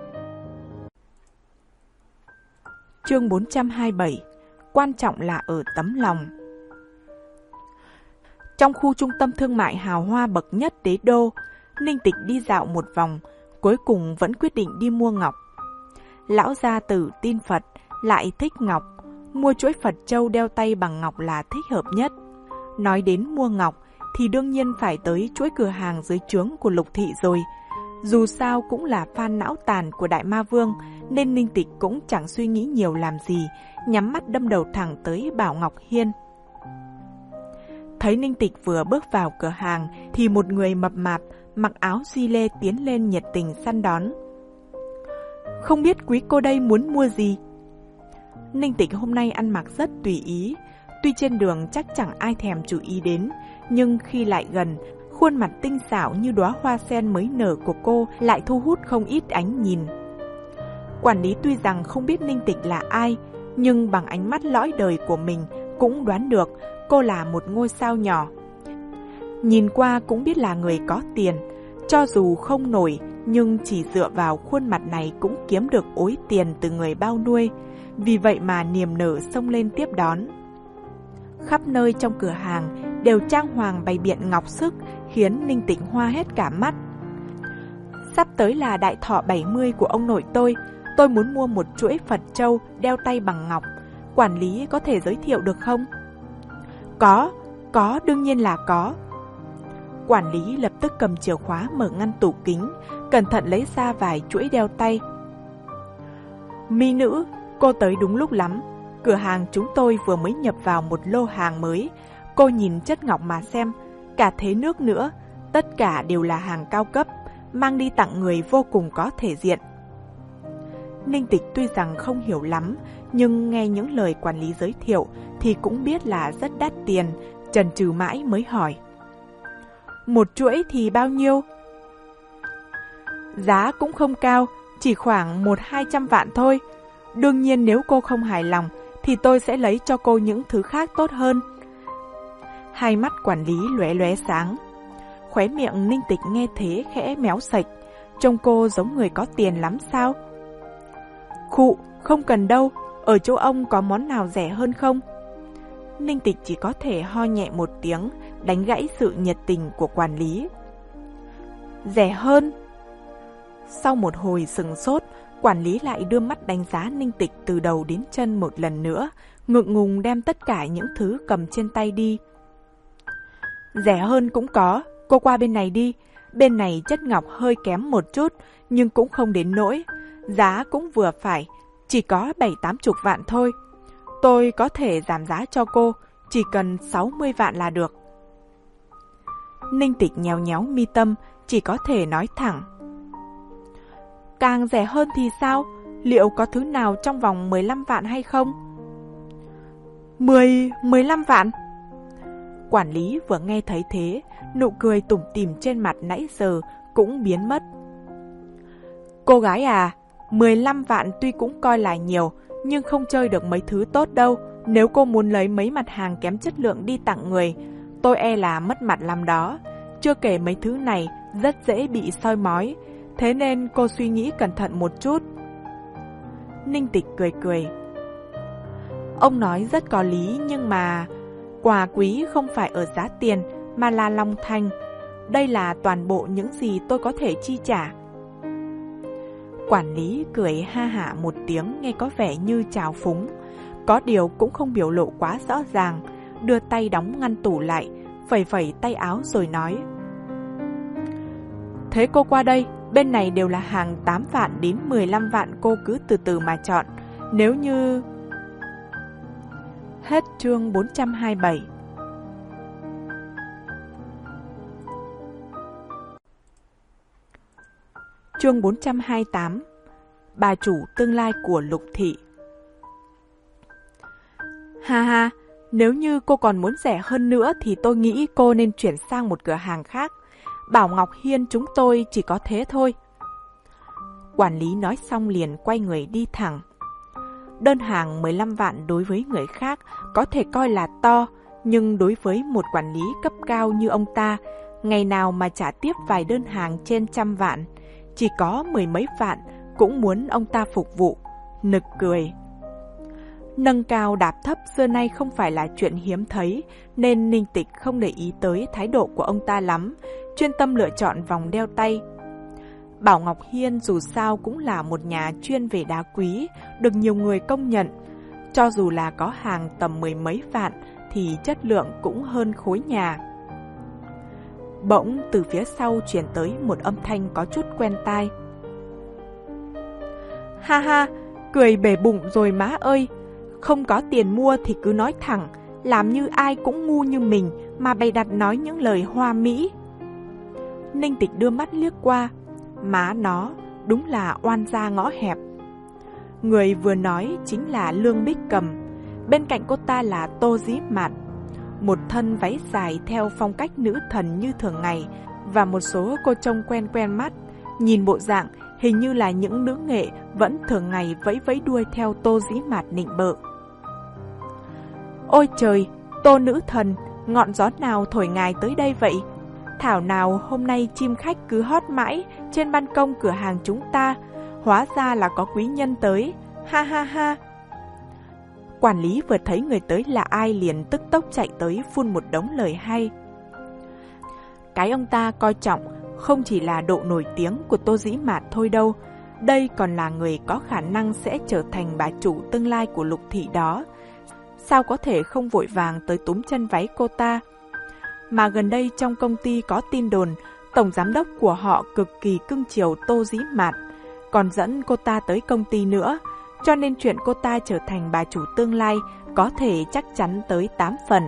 Chương bốn trăm hai mươi bảy. Quan trọng là ở tấm lòng. Trong khu trung tâm thương mại hào hoa bậc nhất đế đô, Ninh Tịch đi dạo một vòng, cuối cùng vẫn quyết định đi mua ngọc. Lão gia tử tin Phật, lại thích ngọc, mua chuỗi Phật châu đeo tay bằng ngọc là thích hợp nhất. Nói đến mua ngọc thì đương nhiên phải tới chuỗi cửa hàng dưới trướng của Lục Thị rồi. Dù sao cũng là fan não tàn của Đại Ma Vương, nên Ninh Tịch cũng chẳng suy nghĩ nhiều làm gì, nhắm mắt đâm đầu thẳng tới Bảo Ngọc Hiên. Thấy Ninh Tịch vừa bước vào cửa hàng thì một người mập mạp mặc áo duy lê tiến lên nhiệt tình săn đón. Không biết quý cô đây muốn mua gì? Ninh Tịch hôm nay ăn mặc rất tùy ý, tuy trên đường chắc chẳng ai thèm chú ý đến, nhưng khi lại gần, khuôn mặt tinh xảo như đóa hoa sen mới nở của cô lại thu hút không ít ánh nhìn. Quản lý tuy rằng không biết Ninh Tịch là ai, nhưng bằng ánh mắt lõi đời của mình cũng đoán được cô là một ngôi sao nhỏ. Nhìn qua cũng biết là người có tiền, cho dù không nổi nhưng chỉ dựa vào khuôn mặt này cũng kiếm được ối tiền từ người bao nuôi, vì vậy mà niềm nở xông lên tiếp đón. Khắp nơi trong cửa hàng đều trang hoàng bày biện ngọc sức, khiến Ninh Tịch hoa hết cả mắt. Sắp tới là đại thọ bảy mươi của ông nội tôi, tôi muốn mua một chuỗi Phật châu đeo tay bằng ngọc, quản lý có thể giới thiệu được không? Có, có, đương nhiên là có. Quản lý lập tức cầm chìa khóa mở ngăn tủ kính, cẩn thận lấy ra vài chuỗi đeo tay. Mi nữ, cô tới đúng lúc lắm. Cửa hàng chúng tôi vừa mới nhập vào một lô hàng mới. Cô nhìn chất ngọc mà xem, cả thế nước nữa, tất cả đều là hàng cao cấp, mang đi tặng người vô cùng có thể diện. Ninh Tịch tuy rằng không hiểu lắm, nhưng nghe những lời quản lý giới thiệu thì cũng biết là rất đắt tiền, chần chừ mãi mới hỏi. Một chuỗi thì bao nhiêu? Giá cũng không cao, chỉ khoảng một hai trăm vạn thôi. Đương nhiên nếu cô không hài lòng thì tôi sẽ lấy cho cô những thứ khác tốt hơn. Hai mắt quản lý lóe lóe sáng. Khóe miệng Ninh Tịch nghe thế khẽ méo sạch. Trông cô giống người có tiền lắm sao? Khụ, không cần đâu. Ở chỗ ông có món nào rẻ hơn không? Ninh Tịch chỉ có thể ho nhẹ một tiếng, đánh gãy sự nhiệt tình của quản lý. Rẻ hơn? Sau một hồi sừng sốt, quản lý lại đưa mắt đánh giá Ninh Tịch từ đầu đến chân một lần nữa, ngượng ngùng đem tất cả những thứ cầm trên tay đi. Rẻ hơn cũng có, cô qua bên này đi. Bên này chất ngọc hơi kém một chút, nhưng cũng không đến nỗi. Giá cũng vừa phải, chỉ có bảy tám chục vạn thôi. Tôi có thể giảm giá cho cô, chỉ cần sáu mươi vạn là được. Ninh Tịch nhéo nhéo mi tâm, chỉ có thể nói thẳng. Càng rẻ hơn thì sao? Liệu có thứ nào trong vòng mười lăm vạn hay không? mười, mười lăm vạn? Quản lý vừa nghe thấy thế, nụ cười tủm tỉm trên mặt nãy giờ cũng biến mất. Cô gái à, mười lăm vạn tuy cũng coi là nhiều, nhưng không chơi được mấy thứ tốt đâu. Nếu cô muốn lấy mấy mặt hàng kém chất lượng đi tặng người, tôi e là mất mặt lắm đó. Chưa kể mấy thứ này rất dễ bị soi mói, thế nên cô suy nghĩ cẩn thận một chút. Ninh Tịch cười cười. Ông nói rất có lý, nhưng mà quà quý không phải ở giá tiền mà là lòng thành. Đây là toàn bộ những gì tôi có thể chi trả. Quản lý cười ha hả một tiếng nghe có vẻ như trào phúng, có điều cũng không biểu lộ quá rõ ràng, đưa tay đóng ngăn tủ lại, phẩy phẩy tay áo rồi nói. Thế cô qua đây, bên này đều là hàng tám vạn đến mười lăm vạn, cô cứ từ từ mà chọn. Nếu như... Hết chương bốn trăm hai mươi bảy. Chương bốn trăm hai mươi tám. Bà chủ tương lai của Lục Thị. Ha ha, Nếu như cô còn muốn rẻ hơn nữa thì tôi nghĩ cô nên chuyển sang một cửa hàng khác. Bảo Ngọc Hiên chúng tôi chỉ có thế thôi. Quản lý nói xong liền quay người đi thẳng. Đơn hàng mười lăm vạn đối với người khác có thể coi là to, nhưng đối với một quản lý cấp cao như ông ta, ngày nào mà trả tiếp vài đơn hàng trên trăm vạn, chỉ có mười mấy vạn cũng muốn ông ta phục vụ. Nực cười. Nâng cao đạp thấp xưa nay không phải là chuyện hiếm thấy, nên Ninh Tịch không để ý tới thái độ của ông ta lắm, chuyên tâm lựa chọn vòng đeo tay. Bảo Ngọc Hiên dù sao cũng là một nhà chuyên về đá quý, được nhiều người công nhận. Cho dù là có hàng tầm mười mấy vạn, thì chất lượng cũng hơn khối nhà. Bỗng từ phía sau truyền tới một âm thanh có chút quen tai. Ha ha, cười bể bụng rồi má ơi. Không có tiền mua thì cứ nói thẳng, làm như ai cũng ngu như mình mà bày đặt nói những lời hoa mỹ. Ninh Tịch đưa mắt liếc qua, má nó đúng là oan gia ngõ hẹp. Người vừa nói chính là Lương Bích Cầm, bên cạnh cô ta là Tô Dĩ Mạt, một thân váy dài theo phong cách nữ thần như thường ngày, và một số cô trông quen quen mắt, nhìn bộ dạng hình như là những nữ nghệ vẫn thường ngày vẫy vẫy đuôi theo Tô Dĩ Mạt nịnh bợ. Ôi trời, Tô nữ thần, ngọn gió nào thổi ngài tới đây vậy? Thảo nào hôm nay chim khách cứ hót mãi trên ban công cửa hàng chúng ta, hóa ra là có quý nhân tới, ha ha ha. Quản lý vừa thấy người tới là ai liền tức tốc chạy tới phun một đống lời hay. Cái ông ta coi trọng không chỉ là độ nổi tiếng của Tô Dĩ Mạt thôi đâu, đây còn là người có khả năng sẽ trở thành bà chủ tương lai của Lục thị đó. Sao có thể không vội vàng tới túm chân váy cô ta? Mà gần đây trong công ty có tin đồn tổng giám đốc của họ cực kỳ cưng chiều Tô Dĩ Mạt, còn dẫn cô ta tới công ty nữa, cho nên chuyện cô ta trở thành bà chủ tương lai có thể chắc chắn tới tám phần.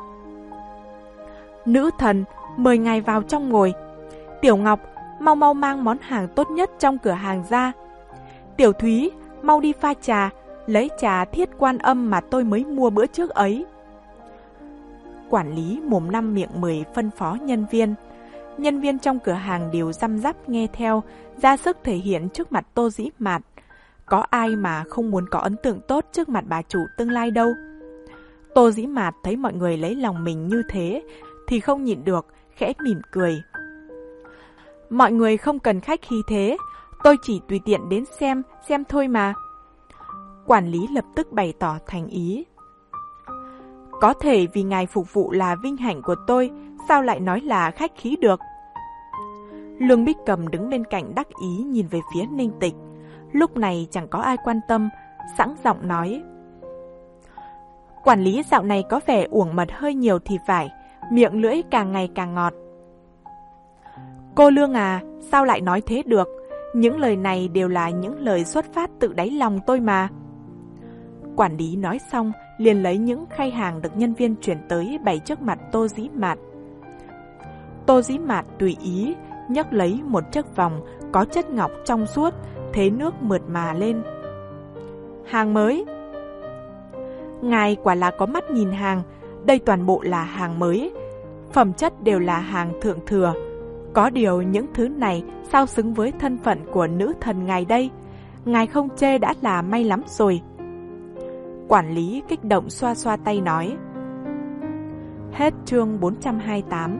Nữ thần, mời ngài vào trong ngồi. Tiểu Ngọc, mau mau mang món hàng tốt nhất trong cửa hàng ra. Tiểu Thúy, mau đi pha trà, lấy trà Thiết Quan Âm mà tôi mới mua bữa trước ấy. Quản lý mồm năm miệng mười phân phó nhân viên. Nhân viên trong cửa hàng đều răm rắp nghe theo, ra sức thể hiện trước mặt Tô Dĩ Mạt. Có ai mà không muốn có ấn tượng tốt trước mặt bà chủ tương lai đâu. Tô Dĩ Mạt thấy mọi người lấy lòng mình như thế thì không nhịn được, khẽ mỉm cười. Mọi người không cần khách khí thế, tôi chỉ tùy tiện đến xem, xem thôi mà. Quản lý lập tức bày tỏ thành ý. Có thể vì ngài phục vụ là vinh hạnh của tôi, sao lại nói là khách khí được? Lương Bích Cầm đứng bên cạnh đắc ý nhìn về phía Ninh Tịch. Lúc này chẳng có ai quan tâm, sẵn giọng nói. Quản lý dạo này có vẻ uổng mật hơi nhiều thì phải, miệng lưỡi càng ngày càng ngọt. Cô Lương à, sao lại nói thế được? Những lời này đều là những lời xuất phát từ đáy lòng tôi mà. Quản lý nói xong, liền lấy những khay hàng được nhân viên chuyển tới bày trước mặt Tô Dĩ Mạt. Tô Dĩ Mạt tùy ý nhấc lấy một chiếc vòng có chất ngọc trong suốt, thế nước mượt mà lên. Hàng mới. Ngài quả là có mắt nhìn hàng, đây toàn bộ là hàng mới, phẩm chất đều là hàng thượng thừa. Có điều những thứ này sao xứng với thân phận của nữ thần ngài đây? Ngài không chê đã là may lắm rồi. Quản lý kích động xoa xoa tay nói. Hết chương bốn trăm hai mươi tám.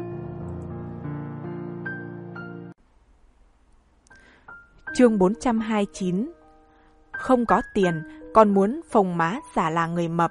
Chương bốn trăm hai mươi chín. Không có tiền, còn muốn phồng má giả là người mập.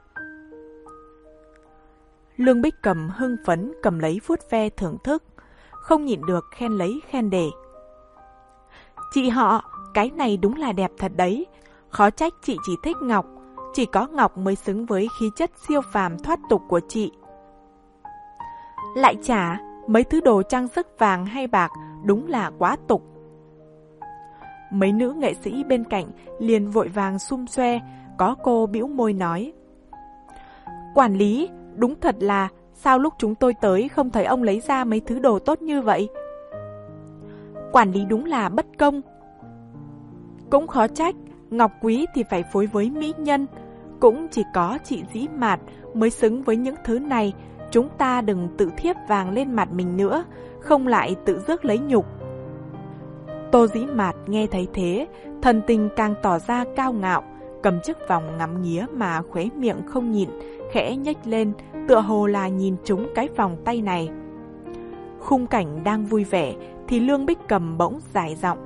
Lương Bích Cầm hưng phấn cầm lấy vuốt ve thưởng thức, không nhịn được khen lấy khen để. Chị họ, cái này đúng là đẹp thật đấy, khó trách chị chỉ thích ngọc, chỉ có ngọc mới xứng với khí chất siêu phàm thoát tục của chị. Lại chả, mấy thứ đồ trang sức vàng hay bạc đúng là quá tục. Mấy nữ nghệ sĩ bên cạnh liền vội vàng xum xoe, có cô bĩu môi nói. Quản lý, đúng thật là, sao lúc chúng tôi tới không thấy ông lấy ra mấy thứ đồ tốt như vậy? Quản lý đúng là bất công. Cũng khó trách, ngọc quý thì phải phối với mỹ nhân, Cũng chỉ có chị Dĩ Mạt mới xứng với những thứ này. Chúng ta đừng tự thiếp vàng lên mặt mình nữa, không lại tự rước lấy nhục. Tô Dĩ Mạt nghe thấy thế, thần tình càng tỏ ra cao ngạo, cầm chiếc vòng ngắm nghía mà khóe miệng không nhịn, khẽ nhếch lên, tựa hồ là nhìn trúng cái vòng tay này. Khung cảnh đang vui vẻ thì Lương Bích Cầm bỗng dài giọng: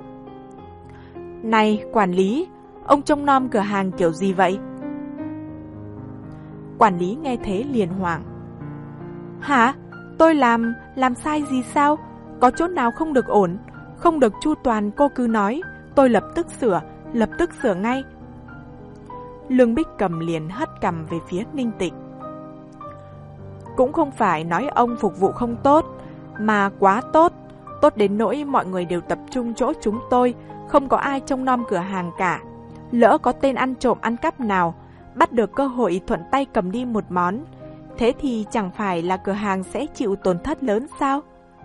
"Này quản lý, ông trông nom cửa hàng kiểu gì vậy?" Quản lý nghe thế liền hoảng: "Hả? Tôi làm, làm sai gì sao? Có chỗ nào không được ổn? Không được chu toàn cô cứ nói, tôi lập tức sửa, lập tức sửa ngay." Lương Bích Cầm liền hất cằm về phía Ninh Tịch: "Cũng không phải nói ông phục vụ không tốt, mà quá tốt, tốt đến nỗi mọi người đều tập trung chỗ chúng tôi, không có ai trông nom cửa hàng cả. Lỡ có tên ăn trộm ăn cắp nào, bắt được cơ hội thuận tay cầm đi một món, thế thì chẳng phải là cửa hàng sẽ chịu tổn thất lớn sao?"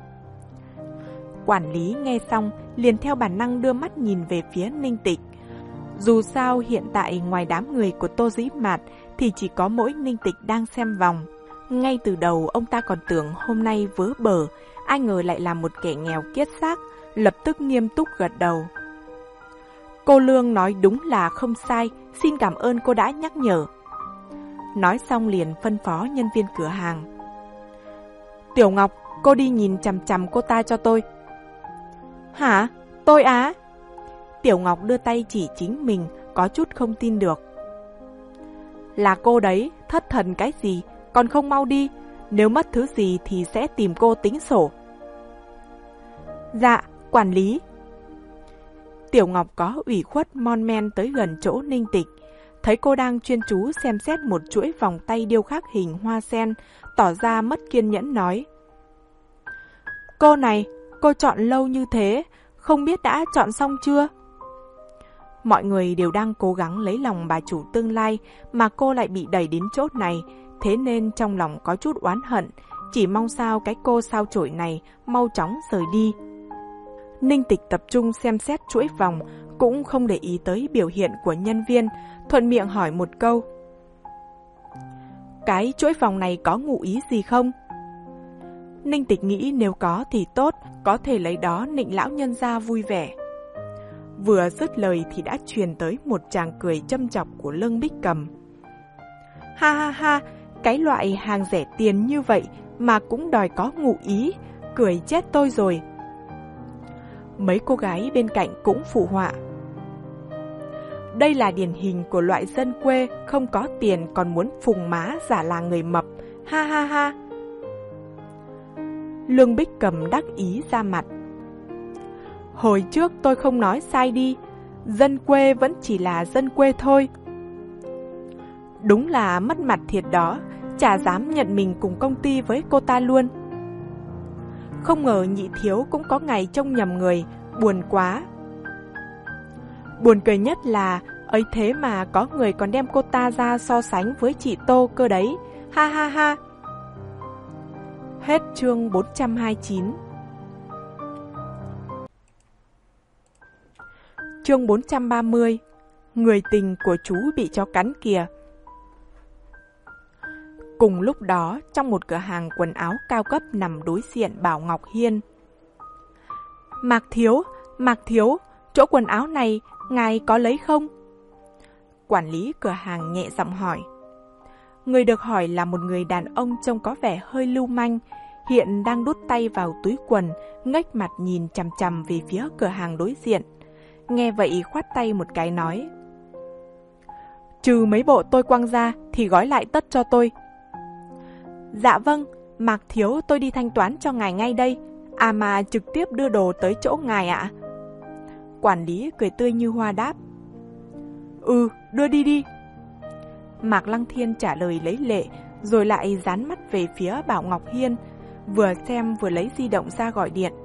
Quản lý nghe xong liền theo bản năng đưa mắt nhìn về phía Ninh Tịch. Dù sao hiện tại ngoài đám người của Tô Dĩ Mạt thì chỉ có mỗi Ninh Tịch đang xem vòng. Ngay từ đầu ông ta còn tưởng hôm nay vớ bờ, ai ngờ lại là một kẻ nghèo kiết xác, lập tức nghiêm túc gật đầu: "Cô Lương nói đúng là không sai, xin cảm ơn cô đã nhắc nhở." Nói xong liền phân phó nhân viên cửa hàng: "Tiểu Ngọc, cô đi nhìn chằm chằm cô ta cho tôi." "Hả? Tôi á?" Tiểu Ngọc đưa tay chỉ chính mình, có chút không tin được. "Là cô đấy, thất thần cái gì, còn không mau đi, nếu mất thứ gì thì sẽ tìm cô tính sổ." "Dạ, quản lý." Tiểu Ngọc có ủy khuất mon men tới gần chỗ Ninh Tịch, thấy cô đang chuyên chú xem xét một chuỗi vòng tay điêu khắc hình hoa sen, tỏ ra mất kiên nhẫn nói: "Cô này, cô chọn lâu như thế, không biết đã chọn xong chưa?" Mọi người đều đang cố gắng lấy lòng bà chủ tương lai, mà cô lại bị đẩy đến chỗ này, thế nên trong lòng có chút oán hận, chỉ mong sao cái cô sao chổi này mau chóng rời đi. Ninh Tịch tập trung xem xét chuỗi vòng, cũng không để ý tới biểu hiện của nhân viên, thuận miệng hỏi một câu: "Cái chuỗi vòng này có ngụ ý gì không?" Ninh Tịch nghĩ nếu có thì tốt, có thể lấy đó nịnh lão nhân gia vui vẻ. Vừa dứt lời thì đã truyền tới một tràng cười châm chọc của Lương Bích Cầm: "Ha ha ha, cái loại hàng rẻ tiền như vậy mà cũng đòi có ngụ ý, cười chết tôi rồi." Mấy cô gái bên cạnh cũng phụ họa: "Đây là điển hình của loại dân quê, không có tiền còn muốn phùng má giả là người mập, ha ha ha." Lương Bích Cầm đắc ý ra mặt: "Hồi trước tôi không nói sai đi, dân quê vẫn chỉ là dân quê thôi." Đúng là mất mặt thiệt đó, chả dám nhận mình cùng công ty với cô ta luôn. Không ngờ nhị thiếu cũng có ngày trông nhầm người, buồn quá. Buồn cười nhất là ấy thế mà có người còn đem cô ta ra so sánh với chị Tô cơ đấy, ha ha ha. Hết chương bốn trăm hai mươi chín. Chương bốn trăm ba mươi. Người tình của chú bị chó cắn kìa. Cùng lúc đó, trong một cửa hàng quần áo cao cấp nằm đối diện Bảo Ngọc Hiên. "Mạc thiếu, Mạc thiếu, chỗ quần áo này ngài có lấy không?" Quản lý cửa hàng nhẹ giọng hỏi. Người được hỏi là một người đàn ông trông có vẻ hơi lưu manh, hiện đang đút tay vào túi quần, ngếch mặt nhìn chằm chằm về phía cửa hàng đối diện. Nghe vậy khoát tay một cái nói: "Trừ mấy bộ tôi quăng ra thì gói lại tất cho tôi." "Dạ vâng, Mạc thiếu, tôi đi thanh toán cho ngài ngay đây. À mà trực tiếp đưa đồ tới chỗ ngài ạ." Quản lý cười tươi như hoa đáp: "Ừ, đưa đi đi." Mạc Lăng Thiên trả lời lấy lệ, rồi lại dán mắt về phía Bảo Ngọc Hiên, vừa xem vừa lấy di động ra gọi điện.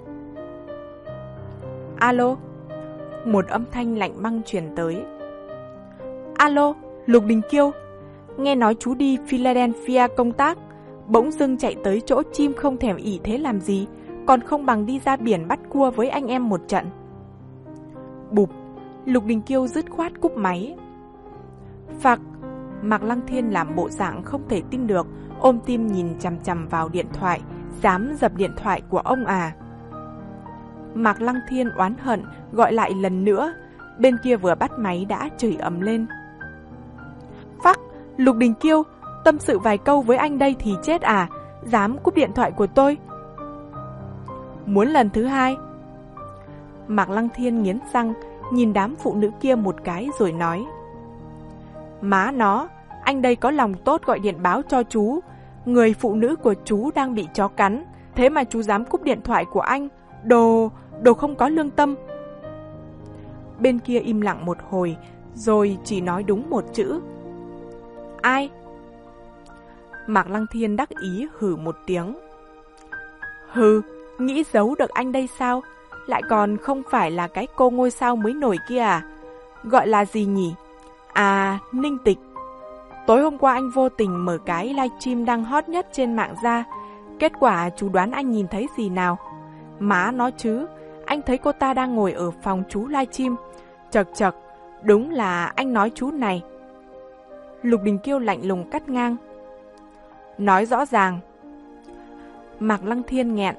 "Alo." Một âm thanh lạnh băng truyền tới. "Alo, Lục Đình Kiêu. Nghe nói chú đi Philadelphia công tác, bỗng dưng chạy tới chỗ chim không thèm ỉ thế làm gì, còn không bằng đi ra biển bắt cua với anh em một trận." Bụp, Lục Đình Kiêu dứt khoát cúp máy. "Phạc, Mạc Lăng Thiên làm bộ dạng không thể tin được, ôm tim nhìn chằm chằm vào điện thoại, dám dập điện thoại của ông à. Mạc Lăng Thiên oán hận gọi lại lần nữa, bên kia vừa bắt máy đã chửi ầm lên. Phắc, Lục Đình Kiêu, tâm sự vài câu với anh đây thì chết à, dám cúp điện thoại của tôi. Muốn lần thứ hai? Mạc Lăng Thiên nghiến răng, nhìn đám phụ nữ kia một cái rồi nói. Má nó, anh đây có lòng tốt gọi điện báo cho chú, người phụ nữ của chú đang bị chó cắn, thế mà chú dám cúp điện thoại của anh, đồ, đồ không có lương tâm. Bên kia im lặng một hồi, rồi chỉ nói đúng một chữ. Ai? Mạc Lăng Thiên đắc ý hừ một tiếng. Hừ, nghĩ giấu được anh đây sao? Lại còn không phải là cái cô ngôi sao mới nổi kia à? Gọi là gì nhỉ? À, Ninh Tịch. Tối hôm qua anh vô tình mở cái livestream đang hot nhất trên mạng ra. Kết quả chú đoán anh nhìn thấy gì nào? Má nó chứ, anh thấy cô ta đang ngồi ở phòng chú livestream. Chật chật, đúng là anh nói chú này. Lục Đình Kiêu lạnh lùng cắt ngang. Nói rõ ràng. Mạc Lăng Thiên nghẹn.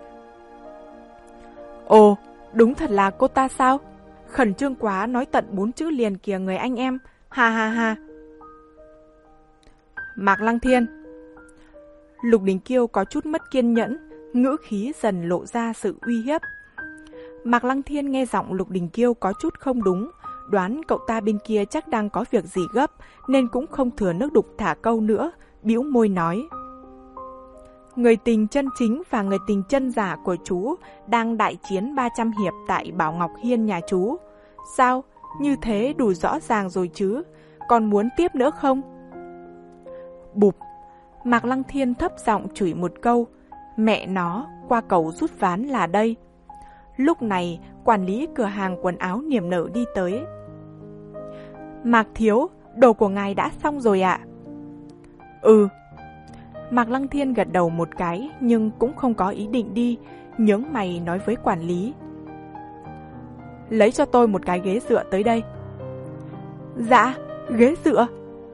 Ồ, đúng thật là cô ta sao? Khẩn trương quá nói tận bốn chữ liền kìa người anh em. Ha ha ha. Mạc Lăng Thiên. Lục Đình Kiêu có chút mất kiên nhẫn, ngữ khí dần lộ ra sự uy hiếp. Mạc Lăng Thiên nghe giọng Lục Đình Kiêu có chút không đúng, đoán cậu ta bên kia chắc đang có việc gì gấp, nên cũng không thừa nước đục thả câu nữa, bĩu môi nói. Người tình chân chính và người tình chân giả của chú đang đại chiến ba trăm hiệp tại Bảo Ngọc Hiên nhà chú. Sao? Như thế đủ rõ ràng rồi chứ, còn muốn tiếp nữa không? Bụp! Mạc Lăng Thiên thấp giọng chửi một câu. Mẹ nó, qua cầu rút ván là đây. Lúc này, quản lý cửa hàng quần áo niềm nở đi tới. Mạc Thiếu, đồ của ngài đã xong rồi ạ. Ừ. Mạc Lăng Thiên gật đầu một cái, nhưng cũng không có ý định đi, nhướng mày nói với quản lý. Lấy cho tôi một cái ghế dựa tới đây. Dạ, ghế dựa.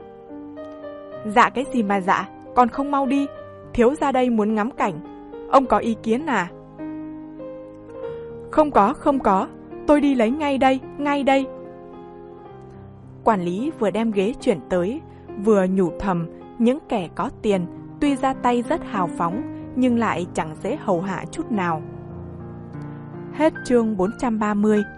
Dạ cái gì mà dạ, còn không mau đi, thiếu ra đây muốn ngắm cảnh. Ông có ý kiến à? Không có, không có, tôi đi lấy ngay đây, ngay đây. Quản lý vừa đem ghế chuyển tới, vừa nhủ thầm những kẻ có tiền, tuy ra tay rất hào phóng, nhưng lại chẳng dễ hầu hạ chút nào. Hết chương bốn trăm ba mươi.